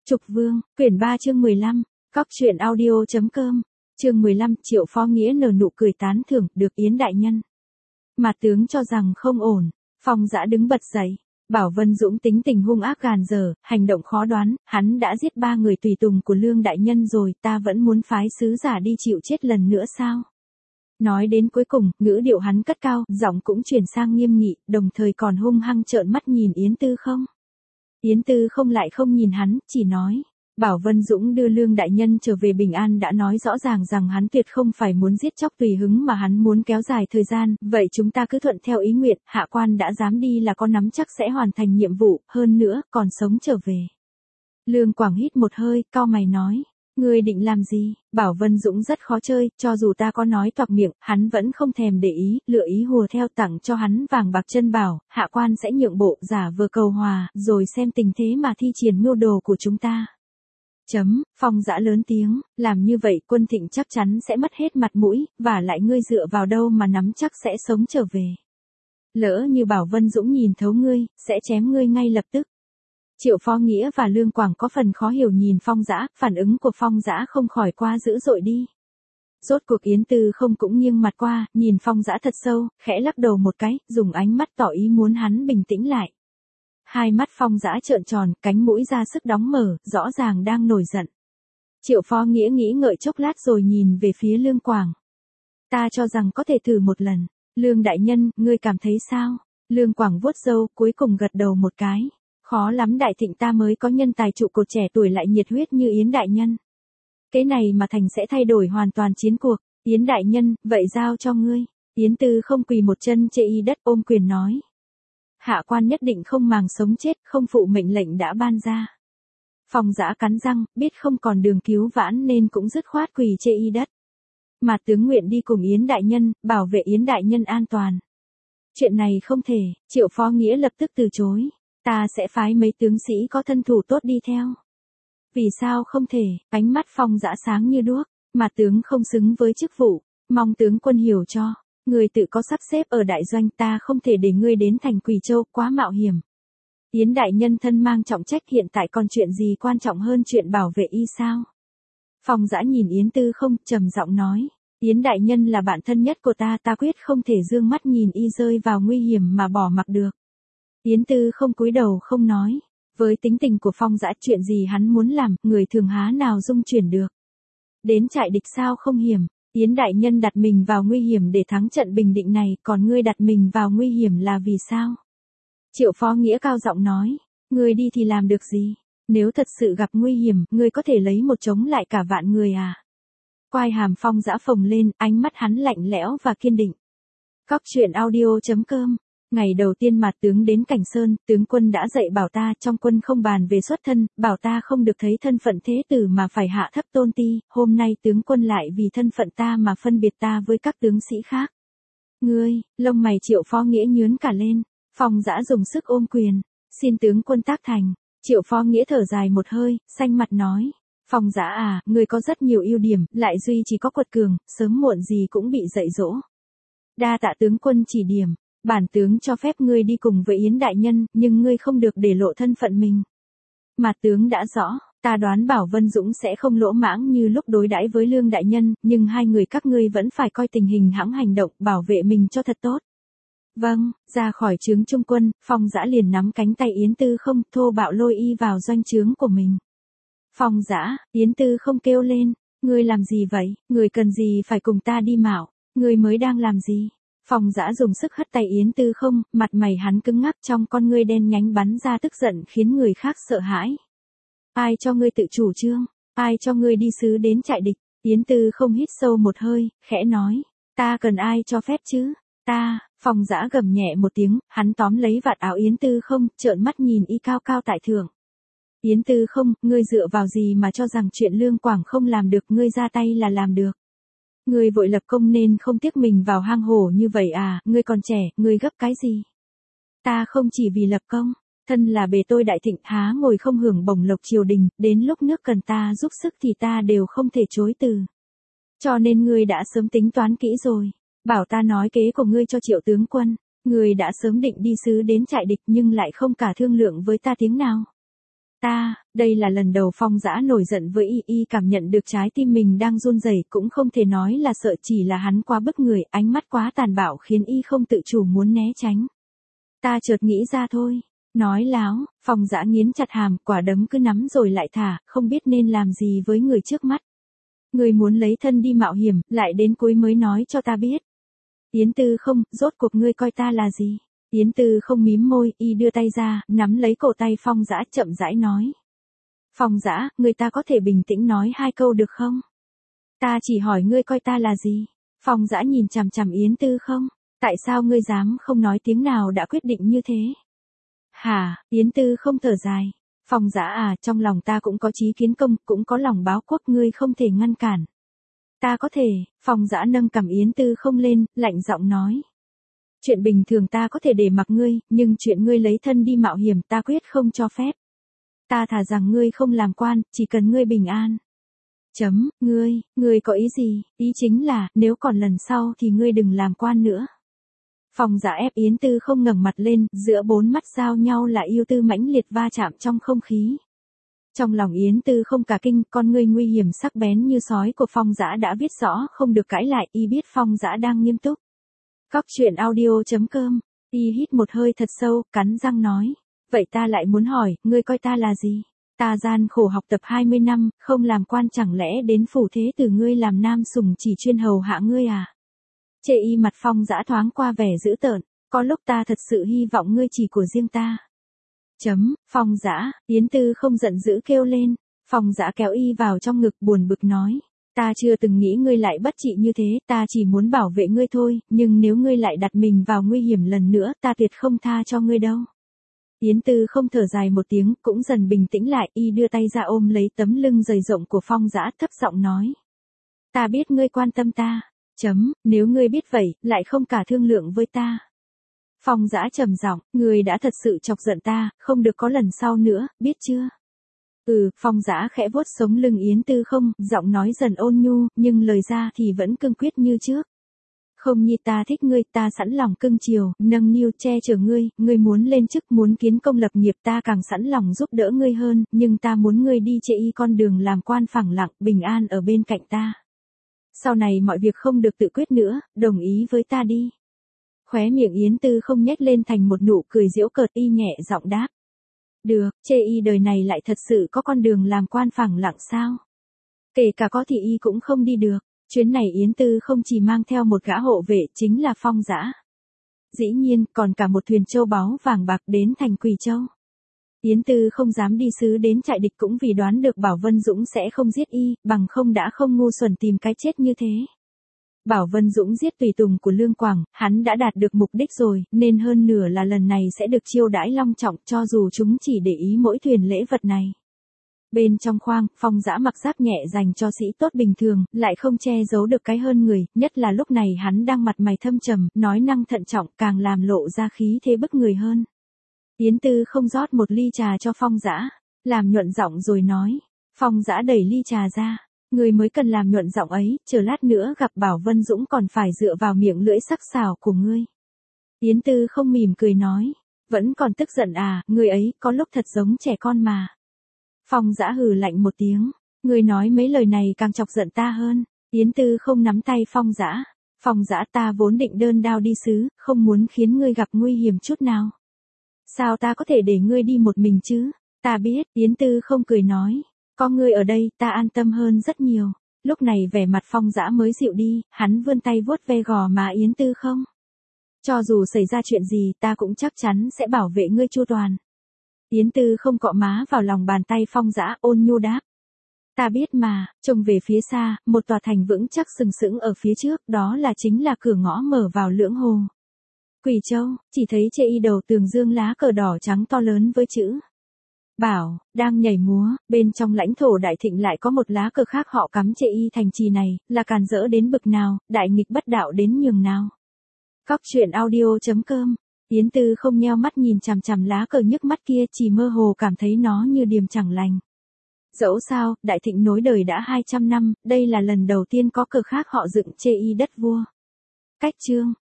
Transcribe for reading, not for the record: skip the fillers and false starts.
Trục Vương, quyển 3 chương 15, Cóc truyện audio.com, chương 15, Triệu Phó Nghĩa nở nụ cười tán thưởng, được Yến đại nhân. Mà tướng cho rằng không ổn, Phong Dã đứng bật dậy, Bảo Vân Dũng tính tình hung ác gàn dở, hành động khó đoán, hắn đã giết 3 người tùy tùng của Lương đại nhân rồi, ta vẫn muốn phái sứ giả đi chịu chết lần nữa sao? Nói đến cuối cùng, ngữ điệu hắn cất cao, giọng cũng chuyển sang nghiêm nghị, đồng thời còn hung hăng trợn mắt nhìn Yến Tư Không. Yến Tư Không lại không nhìn hắn, chỉ nói, Bảo Vân Dũng đưa Lương đại nhân trở về bình an đã nói rõ ràng rằng hắn tuyệt không phải muốn giết chóc tùy hứng mà hắn muốn kéo dài thời gian, vậy chúng ta cứ thuận theo ý nguyện, hạ quan đã dám đi là có nắm chắc sẽ hoàn thành nhiệm vụ, hơn nữa, còn sống trở về. Lương Quảng hít một hơi, cau mày nói, ngươi định làm gì? Bảo Vân Dũng rất khó chơi, cho dù ta có nói toạc miệng, hắn vẫn không thèm để ý, lựa ý hùa theo tặng cho hắn vàng bạc chân bảo, hạ quan sẽ nhượng bộ, giả vờ cầu hòa, rồi xem tình thế mà thi triển mưu đồ của chúng ta. Phong Dã lớn tiếng, làm như vậy Quân Thịnh chắc chắn sẽ mất hết mặt mũi, và lại ngươi dựa vào đâu mà nắm chắc sẽ sống trở về. Lỡ như Bảo Vân Dũng nhìn thấu ngươi, sẽ chém ngươi ngay lập tức. Triệu Phó Nghĩa và Lương Quảng có phần khó hiểu nhìn Phong Dã, phản ứng của Phong Dã không khỏi quá dữ dội đi. Rốt cuộc Yến Tư Không cũng nghiêng mặt qua, nhìn Phong Dã thật sâu, khẽ lắc đầu một cái, dùng ánh mắt tỏ ý muốn hắn bình tĩnh lại. Hai mắt Phong Dã trợn tròn, cánh mũi ra sức đóng mở, rõ ràng đang nổi giận. Triệu Phó Nghĩa nghĩ ngợi chốc lát rồi nhìn về phía Lương Quảng. Ta cho rằng có thể thử một lần. Lương đại nhân, ngươi cảm thấy sao? Lương Quảng vuốt râu, cuối cùng gật đầu một cái. Khó lắm Đại Thịnh ta mới có nhân tài trụ cột trẻ tuổi lại nhiệt huyết như Yến đại nhân. Cái này mà thành sẽ thay đổi hoàn toàn chiến cuộc. Yến đại nhân, vậy giao cho ngươi. Yến Tư Không quỳ một chân chê y đất ôm quyền nói. Hạ quan nhất định không màng sống chết, không phụ mệnh lệnh đã ban ra. Phong Dã cắn răng, biết không còn đường cứu vãn nên cũng dứt khoát quỳ chê y đất. Mà tướng nguyện đi cùng Yến đại nhân, bảo vệ Yến đại nhân an toàn. Chuyện này không thể, Triệu Phó Nghĩa lập tức từ chối. Ta sẽ phái mấy tướng sĩ có thân thủ tốt đi theo. Vì sao không thể? Ánh mắt Phong Dã sáng như đuốc, mà tướng không xứng với chức vụ, mong tướng quân hiểu cho. Người tự có sắp xếp ở đại doanh, ta không thể để ngươi đến thành Quỳ Châu, quá mạo hiểm. Yến đại nhân thân mang trọng trách, hiện tại còn chuyện gì quan trọng hơn chuyện bảo vệ y sao? Phong Dã nhìn Yến Tư Không, trầm giọng nói, Yến đại nhân là bạn thân nhất của ta, ta quyết không thể dương mắt nhìn y rơi vào nguy hiểm mà bỏ mặc được. Yến Tư Không cúi đầu không nói, với tính tình của Phong Dã chuyện gì hắn muốn làm, người thường há nào dung chuyển được. Đến trại địch sao không hiểm. Yến đại nhân đặt mình vào nguy hiểm để thắng trận bình định này, còn ngươi đặt mình vào nguy hiểm là vì sao? Triệu Phó Nghĩa cao giọng nói, ngươi đi thì làm được gì? Nếu thật sự gặp nguy hiểm, ngươi có thể lấy một chống lại cả vạn người à? Quai hàm Phong Dã phồng lên, ánh mắt hắn lạnh lẽo và kiên định. Cóc truyện audio.com. Ngày đầu tiên mà tướng đến Cảnh Sơn, tướng quân đã dạy bảo ta, trong quân không bàn về xuất thân, bảo ta không được thấy thân phận thế tử mà phải hạ thấp tôn ti, hôm nay tướng quân lại vì thân phận ta mà phân biệt ta với các tướng sĩ khác. Ngươi, lông mày Triệu Phó Nghĩa nhướng cả lên, Phong Dã dùng sức ôm quyền, xin tướng quân tác thành. Triệu Phó Nghĩa thở dài một hơi, xanh mặt nói, Phong Dã à, ngươi có rất nhiều ưu điểm, lại duy chỉ có quật cường, sớm muộn gì cũng bị dạy dỗ. Đa tạ tướng quân chỉ điểm. Bản tướng cho phép ngươi đi cùng với Yến đại nhân, nhưng ngươi không được để lộ thân phận mình. Mà tướng đã rõ, ta đoán Bảo Vân Dũng sẽ không lỗ mãng như lúc đối đãi với Lương đại nhân, nhưng hai người các ngươi vẫn phải coi tình hình hãng hành động, bảo vệ mình cho thật tốt. Vâng, ra khỏi trướng trung quân, Phong Dã liền nắm cánh tay Yến Tư Không, thô bạo lôi y vào doanh trướng của mình. Phong Dã, Yến Tư Không kêu lên, ngươi làm gì vậy, ngươi cần gì phải cùng ta đi mạo, ngươi mới đang làm gì? Phong Dã dùng sức hất tay Yến Tư Không, mặt mày hắn cứng ngắc, trong con ngươi đen nhánh bắn ra tức giận khiến người khác sợ hãi. Ai cho ngươi tự chủ trương? Ai cho ngươi đi sứ đến trại địch? Yến Tư Không hít sâu một hơi, khẽ nói, ta cần ai cho phép chứ? Ta, Phong Dã gầm nhẹ một tiếng, hắn tóm lấy vạt áo Yến Tư Không, trợn mắt nhìn y cao cao tại thượng. Yến Tư Không, ngươi dựa vào gì mà cho rằng chuyện Lương Quảng không làm được, ngươi ra tay là làm được? Ngươi vội lập công nên không tiếc mình vào hang hổ như vậy à, ngươi còn trẻ, ngươi gấp cái gì? Ta không chỉ vì lập công, thân là bề tôi Đại Thịnh há ngồi không hưởng bổng lộc triều đình, đến lúc nước cần ta giúp sức thì ta đều không thể chối từ. Cho nên ngươi đã sớm tính toán kỹ rồi, bảo ta nói kế của ngươi cho Triệu tướng quân, ngươi đã sớm định đi sứ đến trại địch nhưng lại không cả thương lượng với ta tiếng nào. Đây là lần đầu Phong Dã nổi giận với y cảm nhận được trái tim mình đang run rẩy, cũng không thể nói là sợ, chỉ là hắn quá bức người, ánh mắt quá tàn bạo khiến y không tự chủ muốn né tránh. Ta chợt nghĩ ra thôi. Nói láo, Phong Dã nghiến chặt hàm, quả đấm cứ nắm rồi lại thả, không biết nên làm gì với người trước mắt. Người muốn lấy thân đi mạo hiểm, lại đến cuối mới nói cho ta biết. Yến Tư Không, rốt cuộc ngươi coi ta là gì? Yến Tư Không mím môi, y đưa tay ra, nắm lấy cổ tay Phong Dã chậm rãi nói. Phong Dã, người ta có thể bình tĩnh nói 2 câu được không? Ta chỉ hỏi ngươi coi ta là gì? Phong Dã nhìn chằm chằm Yến Tư Không. Tại sao ngươi dám không nói tiếng nào đã quyết định như thế? Hả, Yến Tư Không thở dài. Phong Dã à, trong lòng ta cũng có chí kiến công, cũng có lòng báo quốc, ngươi không thể ngăn cản. Ta có thể. Phong Dã nâng cằm Yến Tư Không lên, lạnh giọng nói. Chuyện bình thường ta có thể để mặc ngươi, nhưng chuyện ngươi lấy thân đi mạo hiểm ta quyết không cho phép. Ta thà rằng ngươi không làm quan, chỉ cần ngươi bình an. Ngươi có ý gì? Ý chính là, nếu còn lần sau thì ngươi đừng làm quan nữa. Phong Dã ép Yến Tư Không ngẩng mặt lên, giữa 4 mắt giao nhau là yêu tư mãnh liệt va chạm trong không khí. Trong lòng Yến Tư Không cả kinh, con ngươi nguy hiểm sắc bén như sói của Phong Dã đã viết rõ không được cãi lại, y biết Phong Dã đang nghiêm túc. Cóc truyện audio.com, y hít một hơi thật sâu, cắn răng nói. Vậy ta lại muốn hỏi, ngươi coi ta là gì? Ta gian khổ học tập 20 năm, không làm quan, chẳng lẽ đến phủ thế tử ngươi làm nam sủng chỉ chuyên hầu hạ ngươi à? Chê y mặt Phong Dã thoáng qua vẻ dữ tợn, có lúc ta thật sự hy vọng ngươi chỉ của riêng ta. Phong Dã, Yến Tư Không giận dữ kêu lên. Phong Dã kéo y vào trong ngực buồn bực nói. Ta chưa từng nghĩ ngươi lại bất trị như thế, ta chỉ muốn bảo vệ ngươi thôi, nhưng nếu ngươi lại đặt mình vào nguy hiểm lần nữa, ta tuyệt không tha cho ngươi đâu. Yến Tư Không thở dài một tiếng, cũng dần bình tĩnh lại, y đưa tay ra ôm lấy tấm lưng dày rộng của Phong Dã, thấp giọng nói. Ta biết ngươi quan tâm ta. Nếu ngươi biết vậy, lại không cả thương lượng với ta. Phong Dã trầm giọng, ngươi đã thật sự chọc giận ta, không được có lần sau nữa, biết chưa? Phong Dã khẽ vuốt sống lưng Yến Tư Không, giọng nói dần ôn nhu, nhưng lời ra thì vẫn cương quyết như trước. Không nhi, ta thích ngươi, ta sẵn lòng cưng chiều, nâng niu che chở ngươi, ngươi muốn lên chức, muốn kiến công lập nghiệp, ta càng sẵn lòng giúp đỡ ngươi hơn, nhưng ta muốn ngươi đi chê y con đường làm quan phẳng lặng, bình an ở bên cạnh ta. Sau này mọi việc không được tự quyết nữa, đồng ý với ta đi. Khóe miệng Yến Tư Không nhếch lên thành một nụ cười giễu cợt, y nhẹ giọng đáp. Được, chê y đời này lại thật sự có con đường làm quan phẳng lặng sao? Kể cả có thì y cũng không đi được. Chuyến này Yến Tư Không chỉ mang theo một gã hộ vệ, chính là Phong Dã. Dĩ nhiên, còn cả một thuyền châu báu vàng bạc đến thành Quỳ Châu. Yến Tư không dám đi sứ đến trại địch cũng vì đoán được Bảo Vân Dũng sẽ không giết y, bằng không đã không ngu xuẩn tìm cái chết như thế. Bảo Vân Dũng giết tùy tùng của Lương Quảng, hắn đã đạt được mục đích rồi, nên hơn nửa là lần này sẽ được chiêu đãi long trọng, cho dù chúng chỉ để ý mỗi thuyền lễ vật này. Bên trong khoang, Phong Dã mặc giáp nhẹ dành cho sĩ tốt bình thường, lại không che giấu được cái hơn người, nhất là lúc này hắn đang mặt mày thâm trầm, nói năng thận trọng, càng làm lộ ra khí thế bức người hơn. Yến Tư không rót một ly trà cho Phong Dã, làm nhuận giọng rồi nói. Phong Dã đẩy ly trà ra. Người mới cần làm nhuận giọng ấy, chờ lát nữa gặp Bảo Vân Dũng còn phải dựa vào miệng lưỡi sắc sảo của ngươi. Yến Tư không mỉm cười nói. Vẫn còn tức giận à, người ấy có lúc thật giống trẻ con mà. Phong Dã hừ lạnh một tiếng. Người nói mấy lời này càng chọc giận ta hơn. Yến Tư không nắm tay Phong Dã. Phong Dã, ta vốn định đơn đao đi sứ, không muốn khiến ngươi gặp nguy hiểm chút nào. Sao ta có thể để ngươi đi một mình chứ? Ta biết, Yến Tư không cười nói. Có ngươi ở đây, ta an tâm hơn rất nhiều. Lúc này vẻ mặt Phong Dã mới dịu đi, hắn vươn tay vuốt ve gò má Yến Tư không. Cho dù xảy ra chuyện gì, ta cũng chắc chắn sẽ bảo vệ ngươi chu toàn. Yến Tư không cọ má vào lòng bàn tay Phong Dã, ôn nhu đáp. Ta biết mà. Trông về phía xa, một tòa thành vững chắc sừng sững ở phía trước, đó là chính là cửa ngõ mở vào Lưỡng Hồ. Quỳ Châu, chỉ thấy chê y đầu tường dương lá cờ đỏ trắng to lớn với chữ Bảo, đang nhảy múa, bên trong lãnh thổ Đại Thịnh lại có một lá cờ khác họ cắm chê y thành trì này, là càn rỡ đến bực nào, đại nghịch bất đạo đến nhường nào. Cóc truyện audio.com, Yến Tư không nheo mắt nhìn chằm chằm lá cờ nhức mắt kia, chỉ mơ hồ cảm thấy nó như điềm chẳng lành. Dẫu sao, Đại Thịnh nối đời đã 200 năm, đây là lần đầu tiên có cờ khác họ dựng chê y đất vua. Cách chương